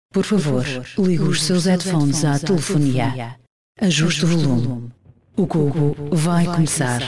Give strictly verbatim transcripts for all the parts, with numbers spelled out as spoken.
Por favor, ligue os seus headphones à telefonia. Ajuste o volume. O cubo vai começar.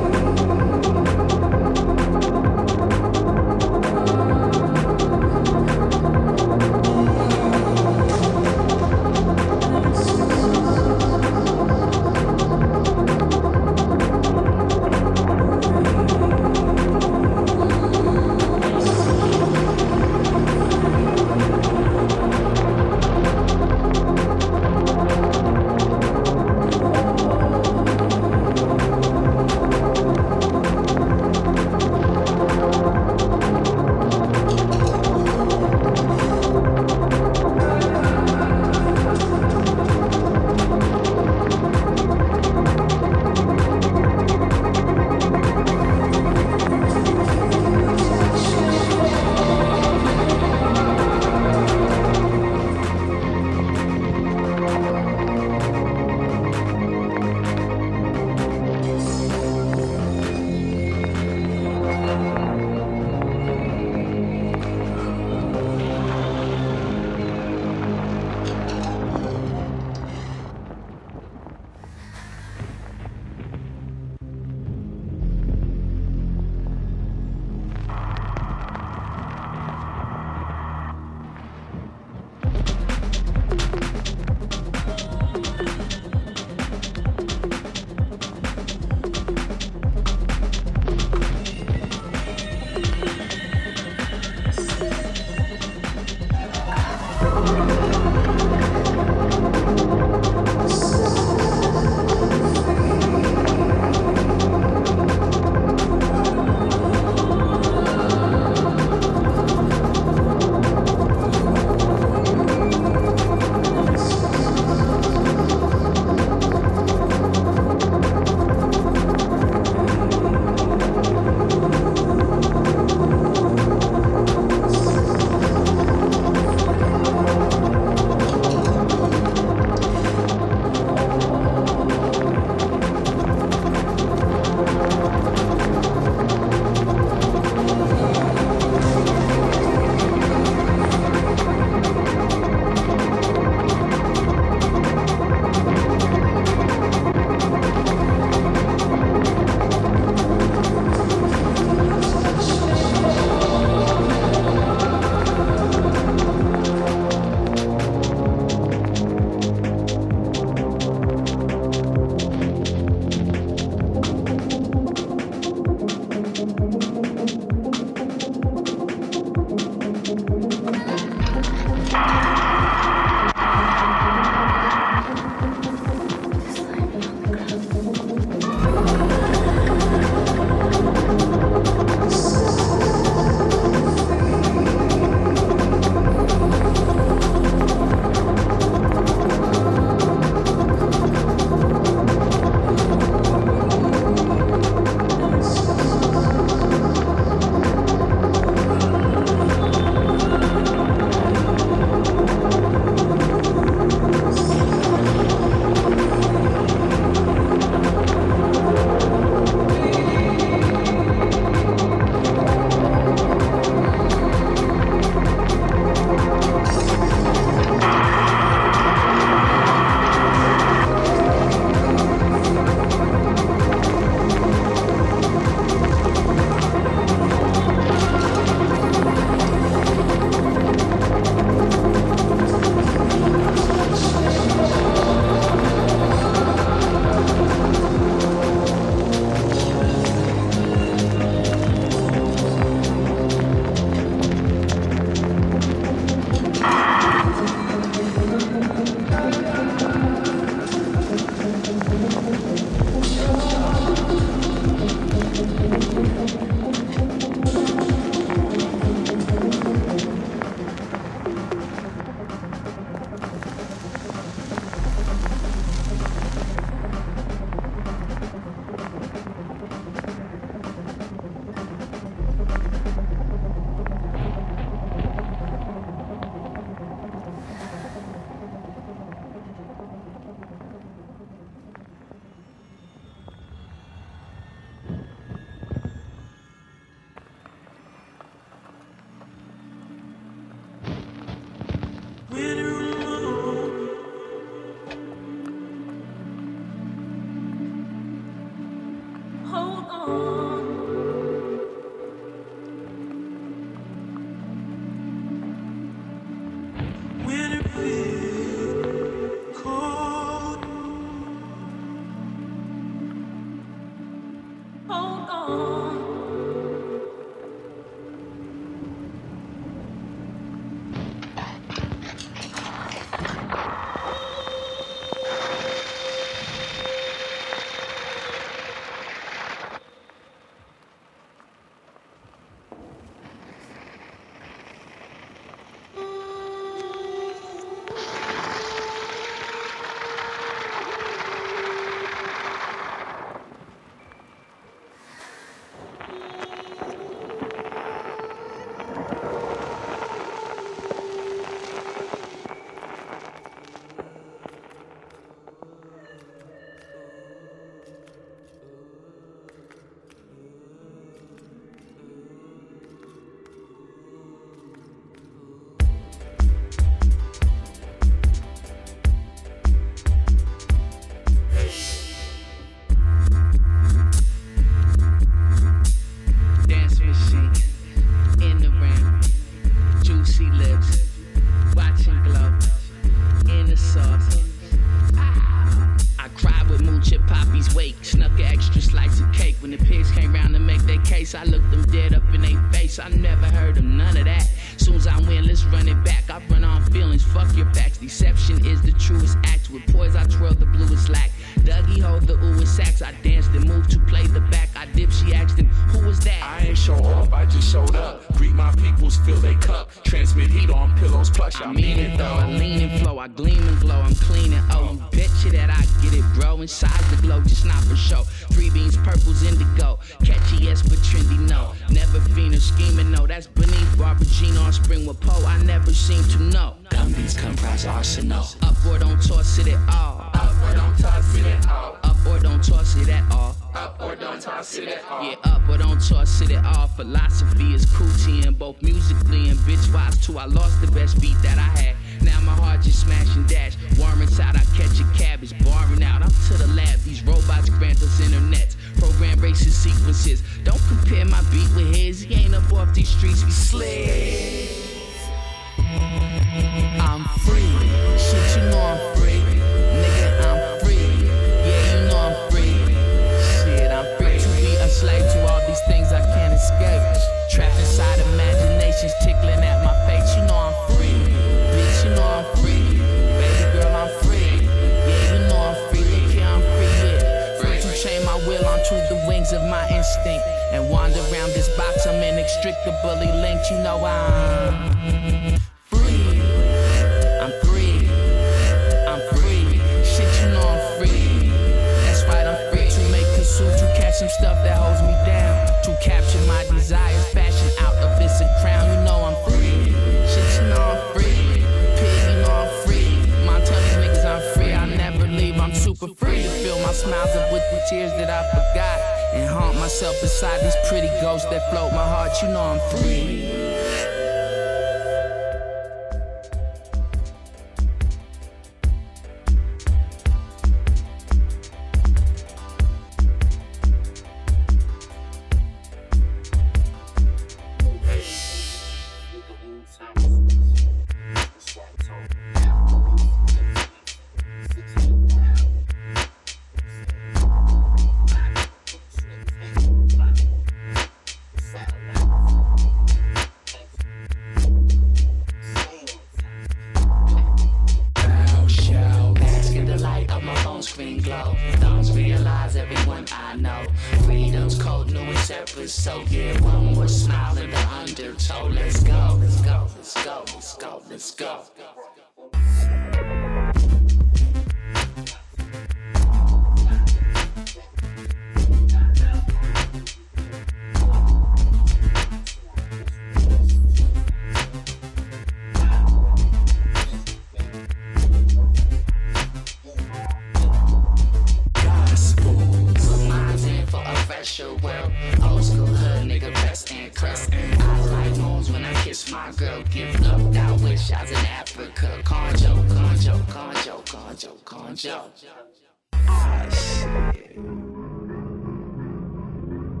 Ah, shit.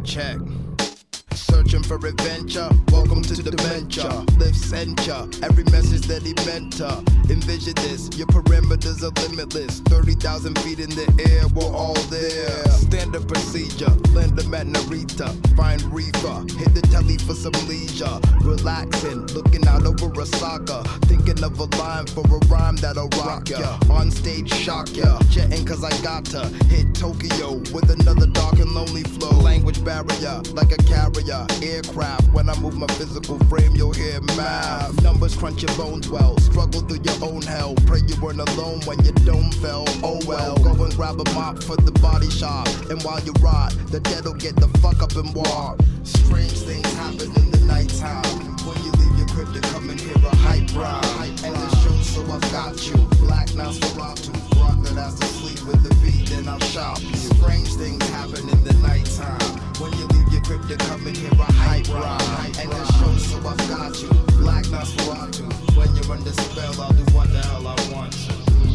check. Searching for adventure, welcome to the dementia. Live censure, every message that he meant to. Envision this, your perimeters are limitless. thirty thousand feet in the air, we're all there. Standard procedure, land them at Narita. Find reefer, hit the telly for some leisure. Relaxing, looking out over a saga. Thinking of a line for a rhyme that'll rock ya. On stage, shock ya. Jetting cause I got to hit Tokyo with another dark and lonely flow. Language barrier, like a carrier. Aircraft, when I move my physical frame, you'll hear math. Numbers crunch your bones well. Struggle through your own hell. Pray you weren't alone when your dome fell. Oh well, go and grab a mop for the body shop. And while you rot, the dead'll get the fuck up and walk. Strange things happen in the nighttime. When you leave your crib to come and hear a hype rhyme. And the show, so I've got you. Black Nosferatu, rock that has to sleep with the beat, then I'll shop you. Strange things happen in the nighttime. When you leave your crib to come and hear a hype rhyme. And the show, so I've got you. Black Nosferatu, when you're under spell, I'll do what the hell I want to.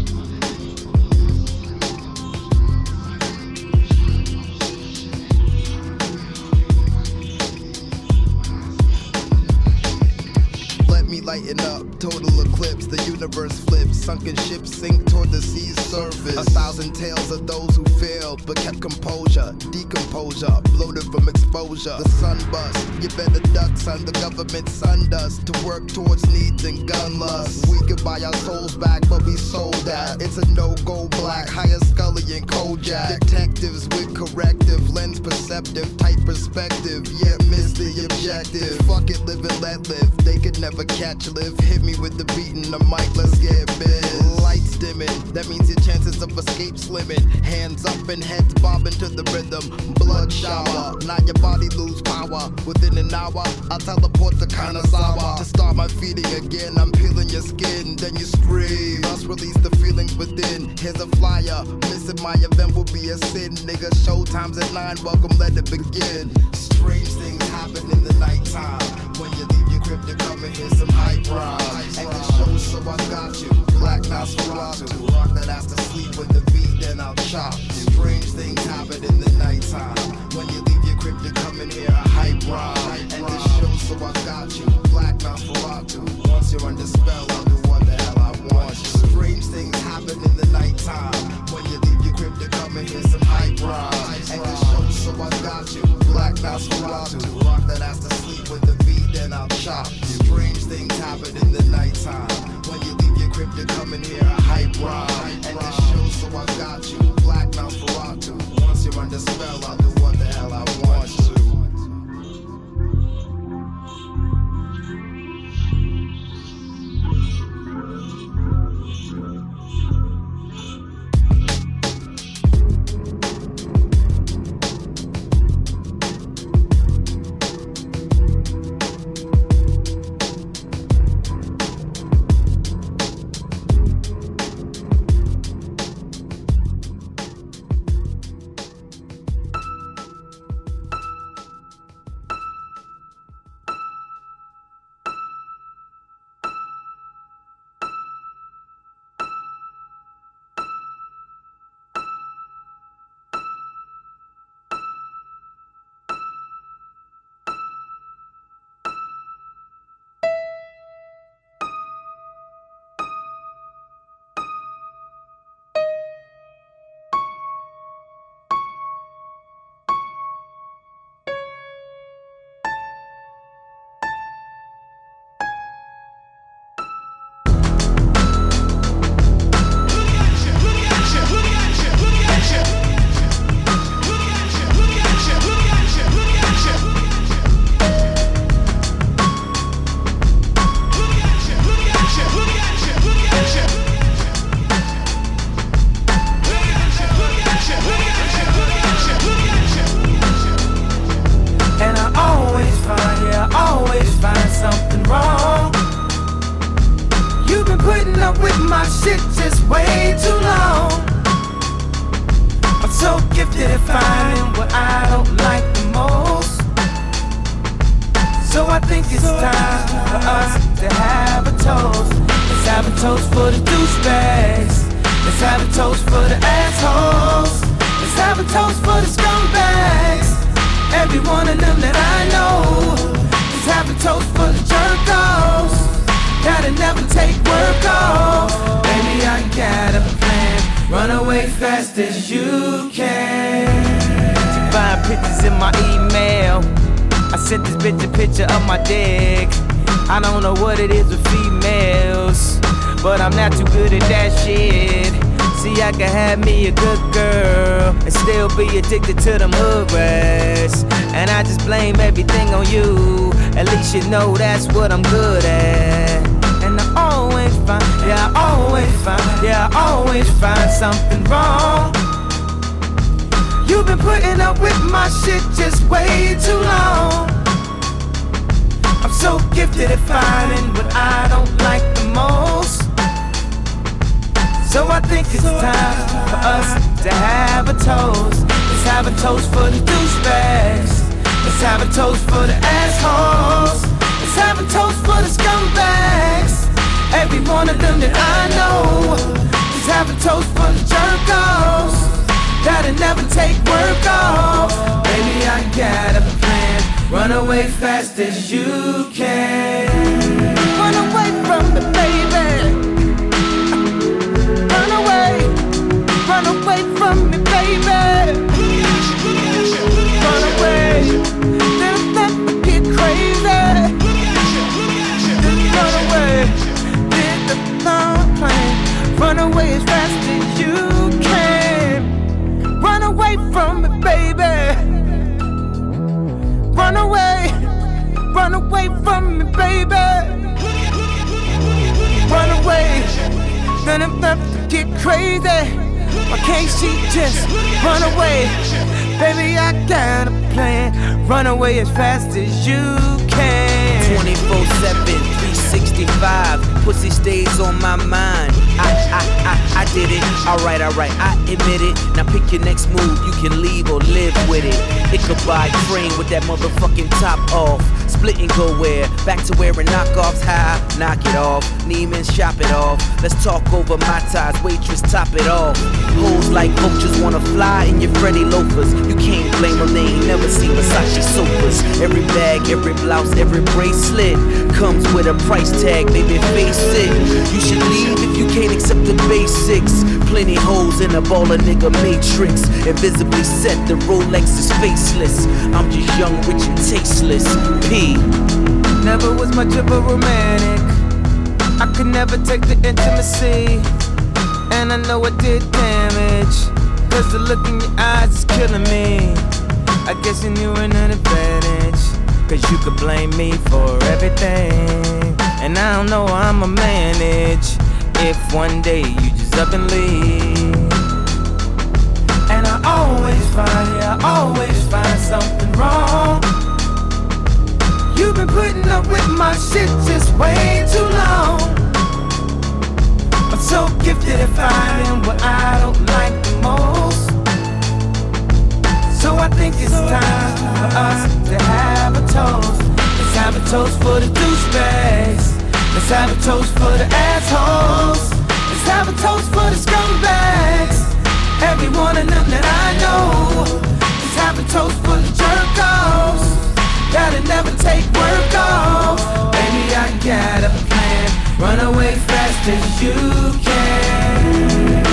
Lighten up, total eclipse, the universe flips. Sunken ships sink toward the sea's surface. A thousand tales of those who failed but kept composure. Decomposure, bloated from exposure. The sun bust, you better duck, son. The government sunned us to work towards needs and gun lust. We could buy our souls back, but we sold that. It's a no-go black, higher Scully and Kojak. Detectives with corrective, lens perceptive, tight perspective, yet miss the objective. Fuck it, live and let live. They could never catch live. Hit me with the beat and the mic, let's get biz. Lights dimming, that means your chances of escape slimming. Hands up and heads bobbing to the rhythm. Blood shower, now your body lose power. Within an hour, I'll teleport to Kanazawa. To start my feeding again, I'm peeling your skin, then you scream. Must release the feelings within. Here's a flyer, missing my event will be a sin. Nigga, showtime's at nine, welcome, let it begin. Strange things happen in the nighttime. When you leave your crib to come and hear some hype rhyme. And the show, so I got you. Black Nosferatu, rock that has to sleep with the beat, then I'll chop. Strange things happen in the nighttime. When you leave your crib to come and hear a hype rhyme. And the show, so I got you. Black Nosferatu, once you're under spell, I'll do what the hell I want. Strange things happen in the nighttime. When you leave your crib to come and hear some hype rhyme. And the show, so I got you. Black Nosferatu, rock that has to sleep with the beat, then I'll chop. Strange things happen in the nighttime. When you leave your crib to come and hear a hype rhyme. And the show, so I got you. Black Nosferatu, once you're under spell, I'll do what the hell I want to. shit just way too long. I'm so gifted at finding what I don't like the most. So I think it's time for us to have a toast. Let's have a toast for the douchebags. Let's have a toast for the assholes. Let's have a toast for the scumbags. Every one of them that I know is having toast for the jerk-offs. Gotta never take work off. Baby, I got a plan. Run away fast as you can. You find pictures in my email. I sent this bitch a picture of my dick. I don't know what it is with females, but I'm not too good at that shit. See, I can have me a good girl and still be addicted to them hood rats. And I just blame everything on you. At least you know that's what I'm good at. And I always find, yeah, I always find, yeah, I always find something wrong. You've been putting up with my shit just way too long. I'm so gifted at finding what I don't like the most. So I think it's time for us to have a toast. Let's have a toast for the douchebags. Let's have a toast for the assholes. Let's have a toast for the scumbags. Every one of them that I know. Let's have a toast for the jerk-offs. Gotta never take work off. Baby, I got a plan. Run away fast as you can. Run away from me, baby. Run away, run away from me, baby. Run away, then let me get crazy. Run away, did the thumb plan. Run away as fast as you can. Run away from me, baby. Run away, run away from me, baby. Run away, then I'm left to get crazy. Why can't she just run away? Baby, I got a plan. Run away as fast as you can. twenty-four seven, three sixty-five. Pussy stays on my mind. I, I, I, I did it. Alright, alright, I admit it. Now pick your next move. You can leave or live with it. Ichabod Crane with that motherfucking top off. Split and go where? Back to wearing knockoffs. High, knock it off. Neiman's shop it off. Let's talk over my ties. Waitress, top it off. Hoes like vultures wanna fly in your Freddy loafers. You can't blame them, they ain't never seen Versace sofas. Every bag, every blouse, every bracelet comes with a price tag, baby, face it. You should leave if you can't accept the basics. Plenty holes in a baller nigga matrix. Invisibly set, the Rolex is faceless. I'm just young, rich and tasteless. P. Never was much of a romantic. I could never take the intimacy. And I know it did damage. Cause the look in your eyes is killing me. I guess you knew an advantage. Cause you could blame me for everything. And I don't know how I'ma manage if one day you just up and leave. And I always find, yeah, I always find something wrong. You've been putting up with my shit just way too long. I'm so gifted at finding what I don't like the most. So I think it's time for us to have a toast. Let's have a toast for the douchebags. Let's have a toast for the assholes. Let's have a toast for the scumbags. Every one of them that I know. Let's have a toast for the jerk-offs. Gotta never take work off. Baby, I got a plan. Run away fast as you can.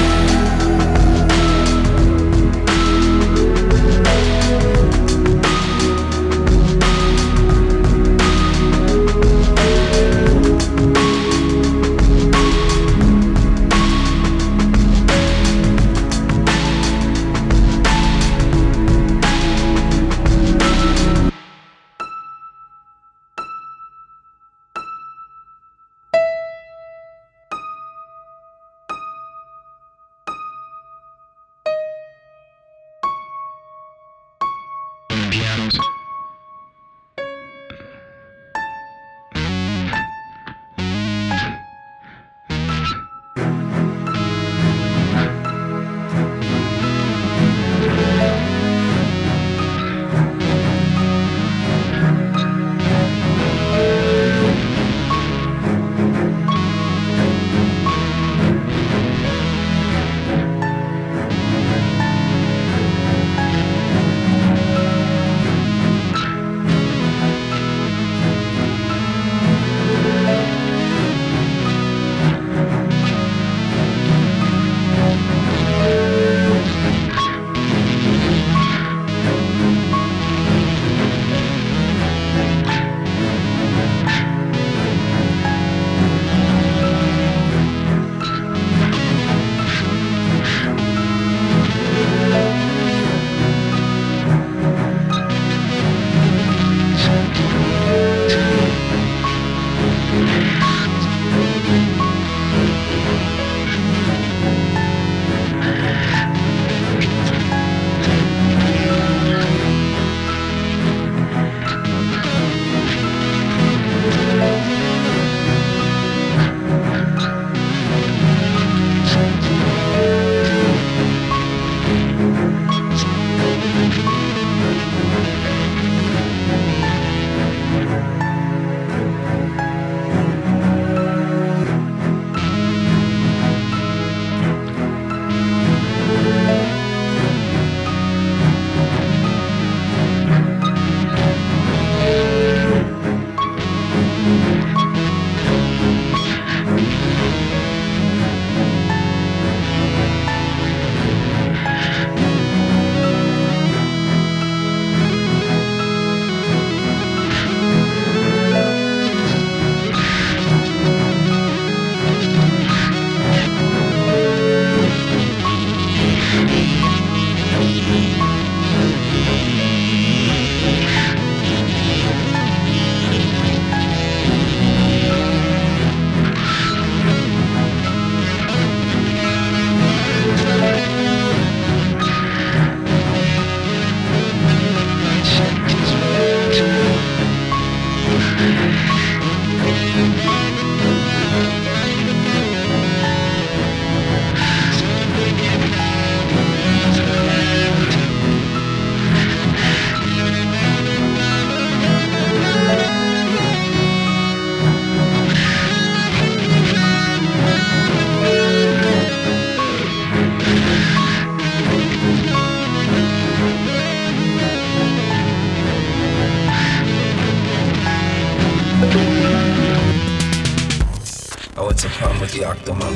I went to prom with the Octomom.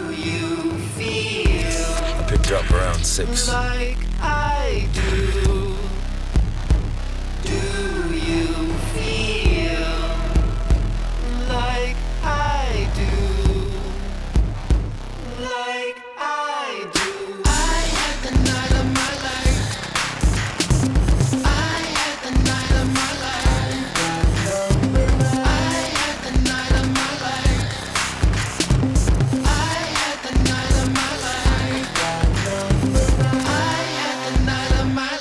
I picked her up around six. Like I do. Do you feel like I do? Like I do. I had the night of my life. I had the night of my life. I had the night of my life. I had the night of my life. I had the night of my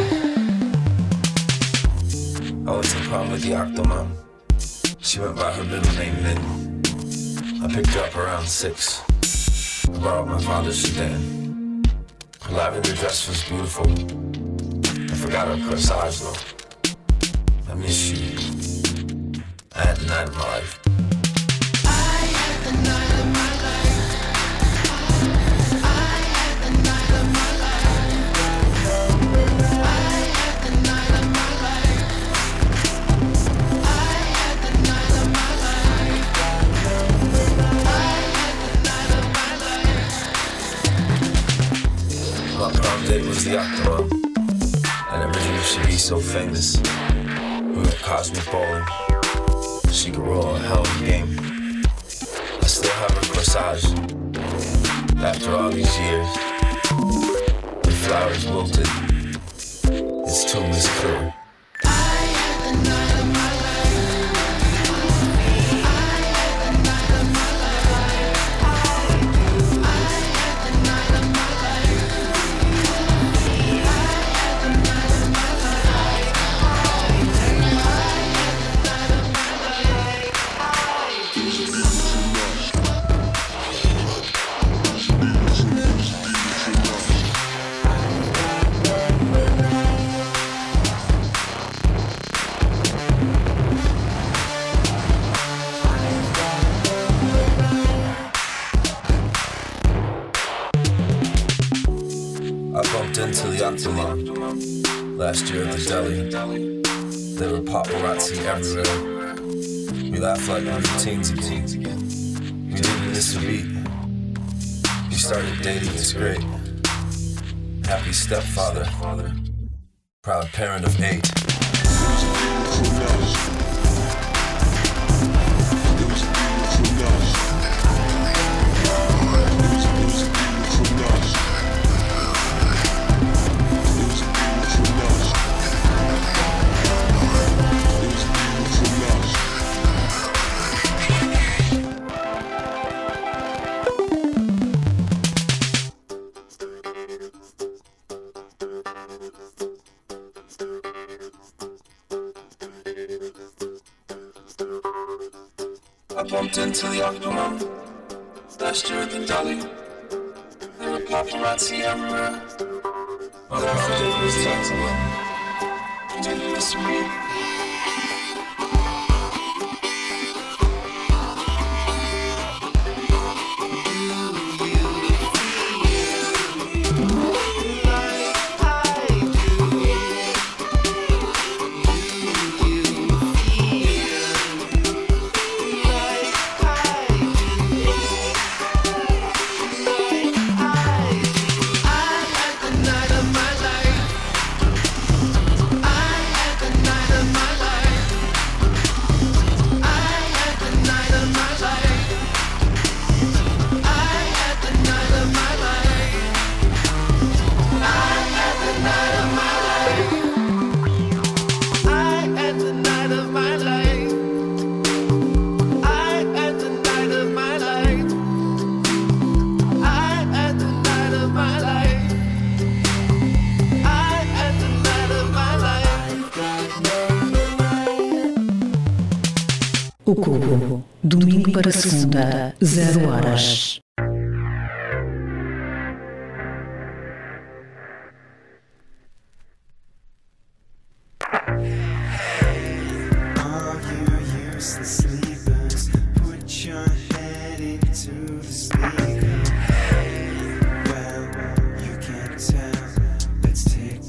life. I went to prom with the Octomom. She went by her middle name Lynn. I picked her up around six. I borrowed my father's sedan. Her lavender dress was beautiful. I forgot her corsage though. I miss you. I had the night of my life. I had the night of my life. I had the night of my life. I had the night of my life. I had the night of my life. I had the night of my life. My prom date was the Octomom. I never knew she'd be so famous. We went cosmic bowling. She could roll a hell of a game. I still have her corsage. After all these years, the flowers wilted. Its tomb is clear. I had the night of my life. I had the night of my life. I had the night of my life. I had the night of my life. I had the night of my life. I bumped into the Octomom last year at the deli. There were paparazzi everywhere. We laughed like we were teens again. We didn't miss a beat. We started dating, it's great. Happy stepfather, proud parent of eight. I bumped into the Octomom last year at the deli. There were paparazzi everywhere. My prom date was the Octomom. You didn't miss me. O Cubo, domingo para segunda, zero horas.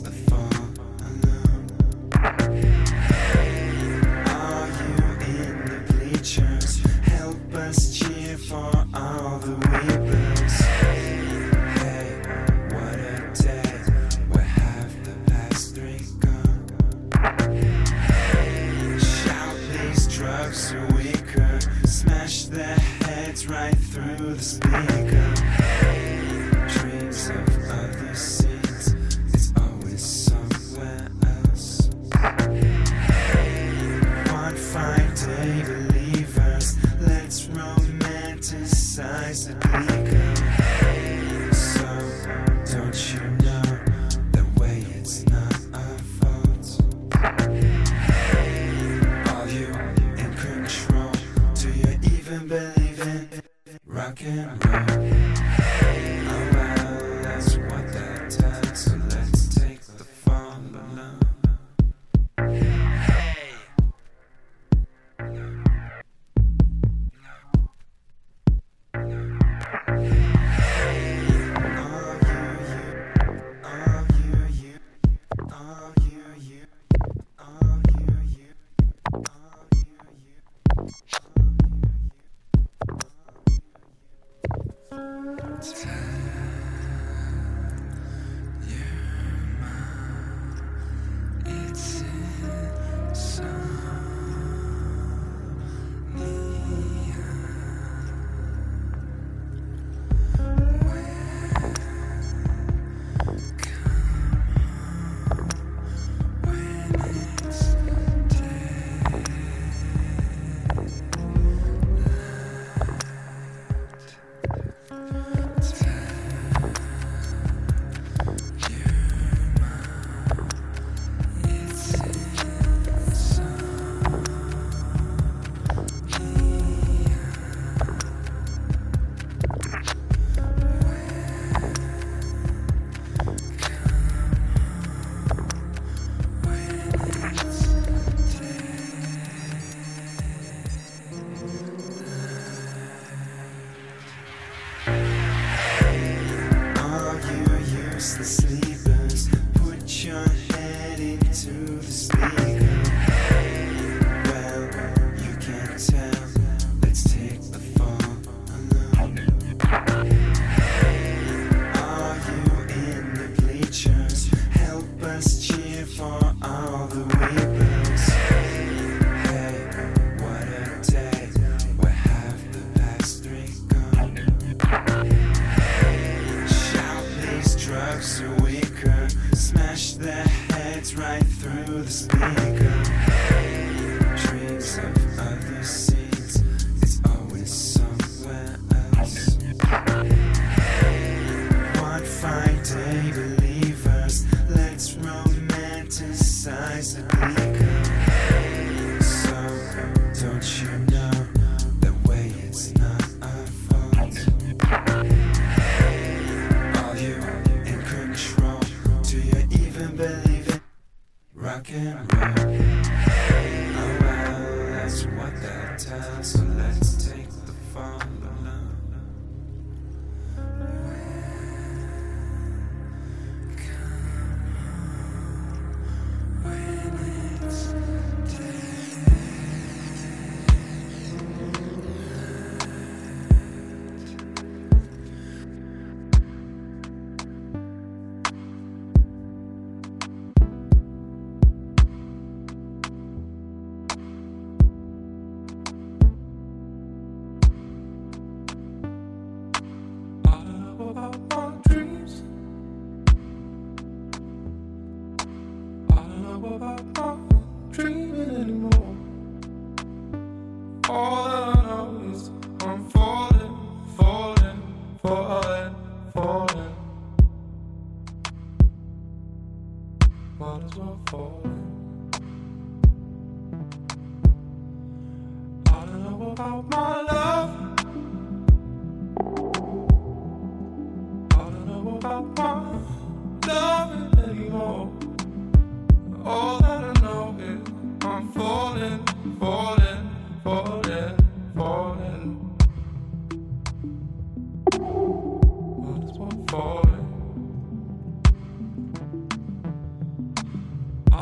In weaker. Smash their heads right through the speaker. Dreams of other scenes, it's always somewhere else. One fine day, believers, let's romanticize the bleaker. So, don't you know that way it's not our fault? Are you in control? Do you even believe in rock and roll? Oh well, that's what that does. So let's take the fall alone.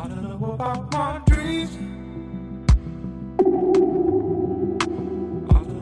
About my dreams, I don't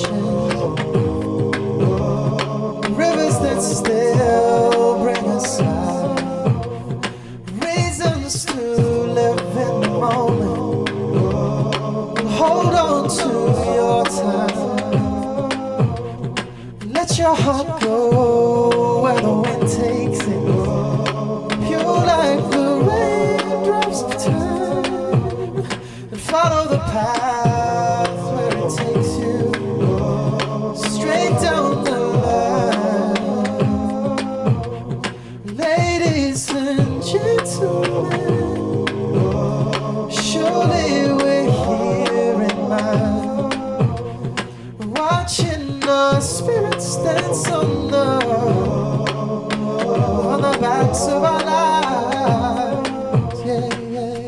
Rivers that still bring us out, reasons to live in the moment. Hold on to your time, let your heart go where the wind takes it, pure like the raindrops of time, and follow the path where it takes you, straight down the line. Ladies and gentlemen, surely we're here in mind, watching our spirits dance on the on the backs of our lives. Yeah, yeah.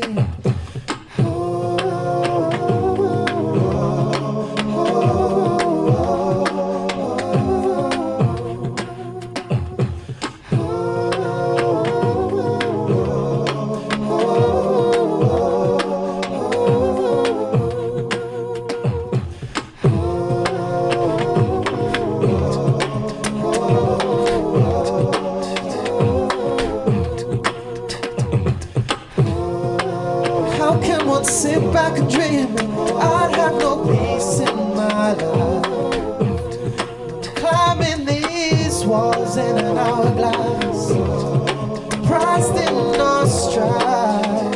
Sit back and dream, I'd have no peace in my life. Climbing these walls in an hourglass, prized in our stride.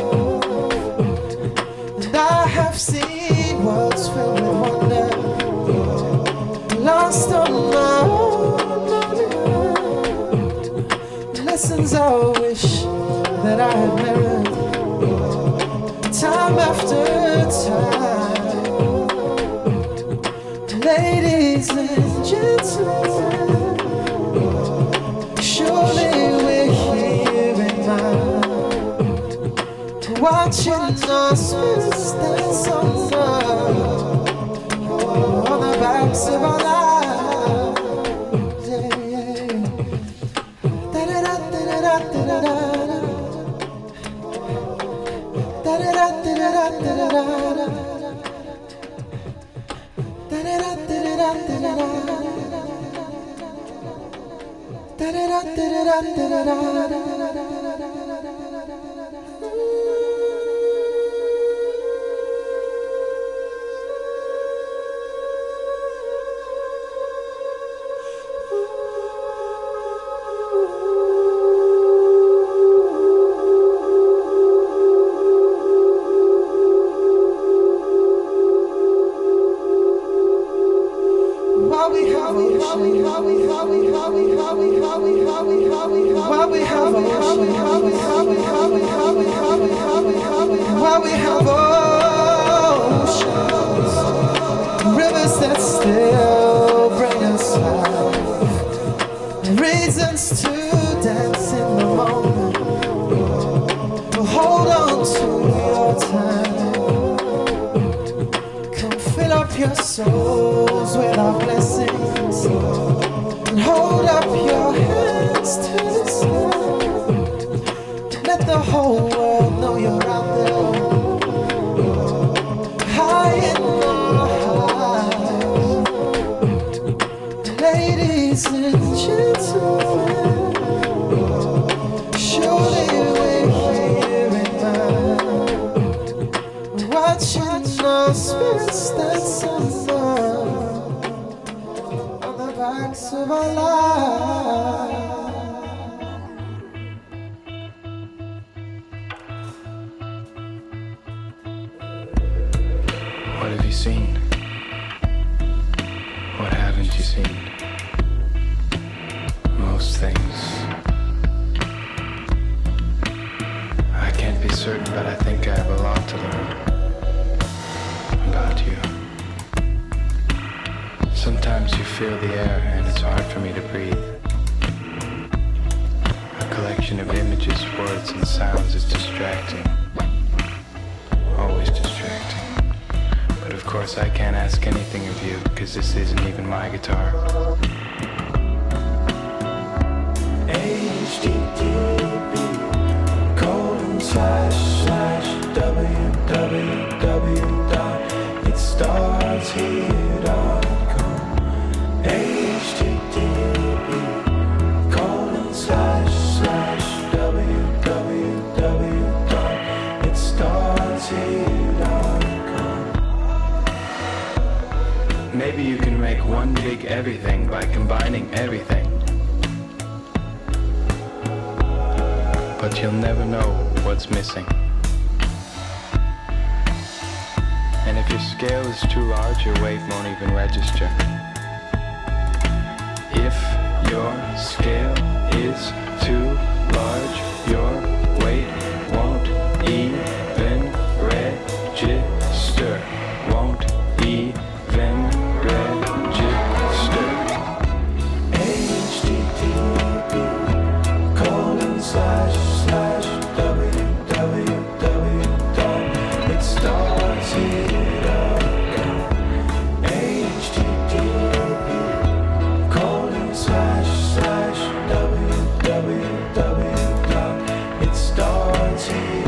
And I have seen worlds filled with wonder, lost on my own. Lessons I wish that I had mirrored, time after time. Ladies and gentlemen, surely we're here in mind, watching our spirits dance on the, on the backs of our lives. Yeah, yeah. Da-da-da-da-da-da-da-da. While we have oceans, rivers that still bring us out, reasons to dance in the moment. Hold on to your time, come fill up your souls with our blessings, and hold up your hands to the sky. Let the whole world know you're out there, high in the high. Ladies and gentlemen, surely we're here in mind, watching our spirits dance on the, on the backs of our lives. What have you seen? What haven't you seen? Most things. I can't be certain, but I think I have a lot to learn about you. Sometimes you fill the air and it's hard for me to breathe. A collection of images, words, and sounds is distracting. Always distracting. But of course I can't ask anything of you, because this isn't even my guitar. H T T P colon slash slash www dot it starts here dot com. take everything by combining everything. But you'll never know what's missing. And if your scale is too large, your weight won't even register. If your scale is too large, your weight won't even register. Won't even register. H T T P colon slash slash www dot it starts here. H T T P colon slash slash www dot it starts here.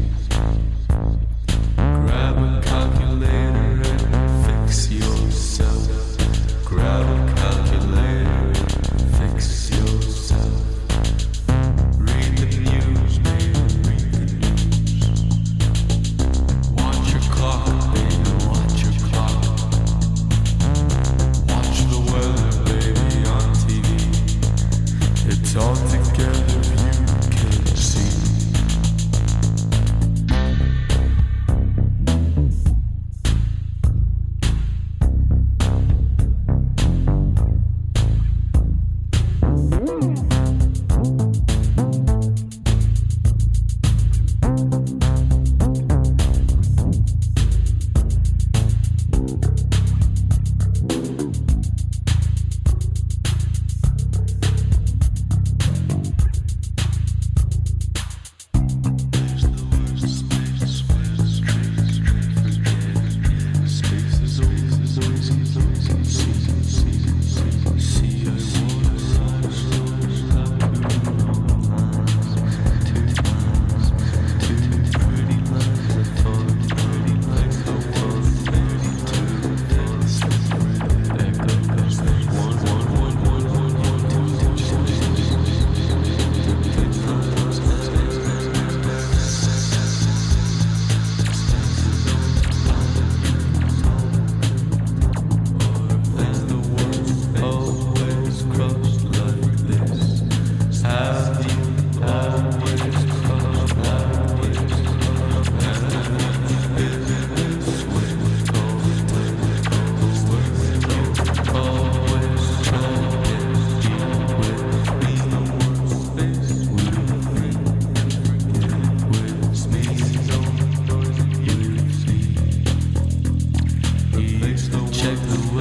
Grab a calculator and fix yourself.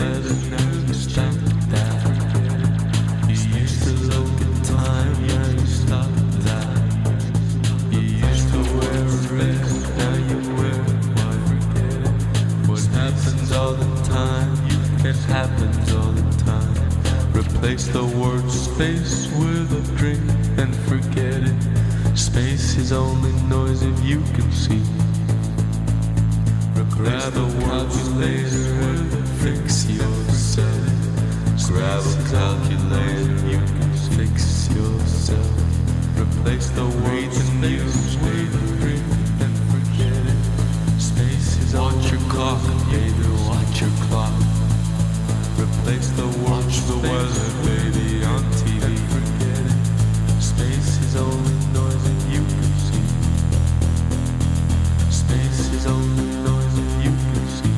never, never stop that. You used to look at time and you stopped that. You used to wear red, now you wear white. What happens all the time, it happens all the time. Replace the word space with a drink and forget it. Space is only noise if you can see. Grab a calculator and fix yourself. Grab a calculator, you can fix yourself. Replace the words and newspaper, drink and forget it. Space is watch your clock, baby, watch your clock. Replace the watch the weather, baby, on T V. Forget it. Space is only noise that you can see. Space is only noise that you can see.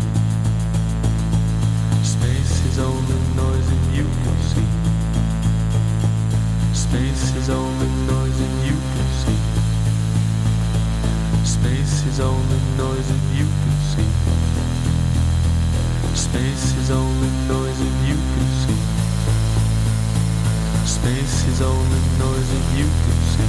Space is only noise that you can see. Space is only noise that you can see. Space is only noise that you can see. Space is only noise that you can see. Space is only noise that you can see.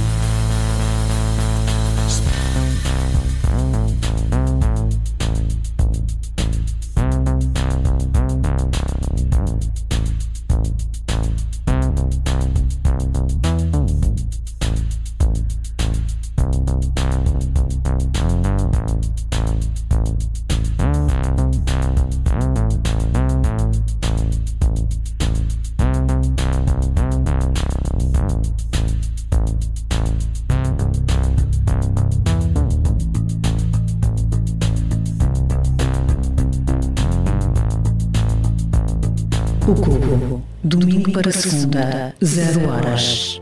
O Cubo, domingo para segunda, zero horas.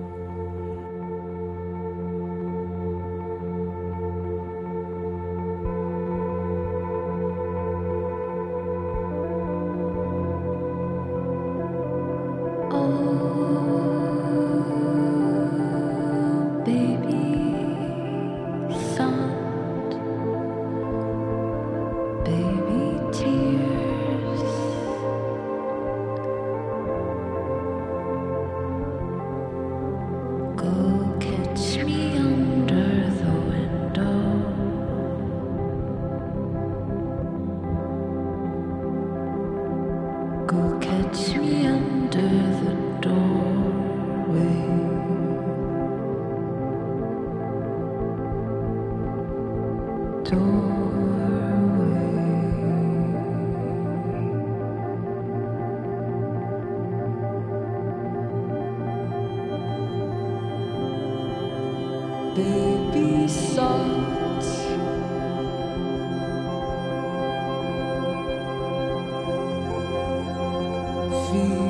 Baby salt, feel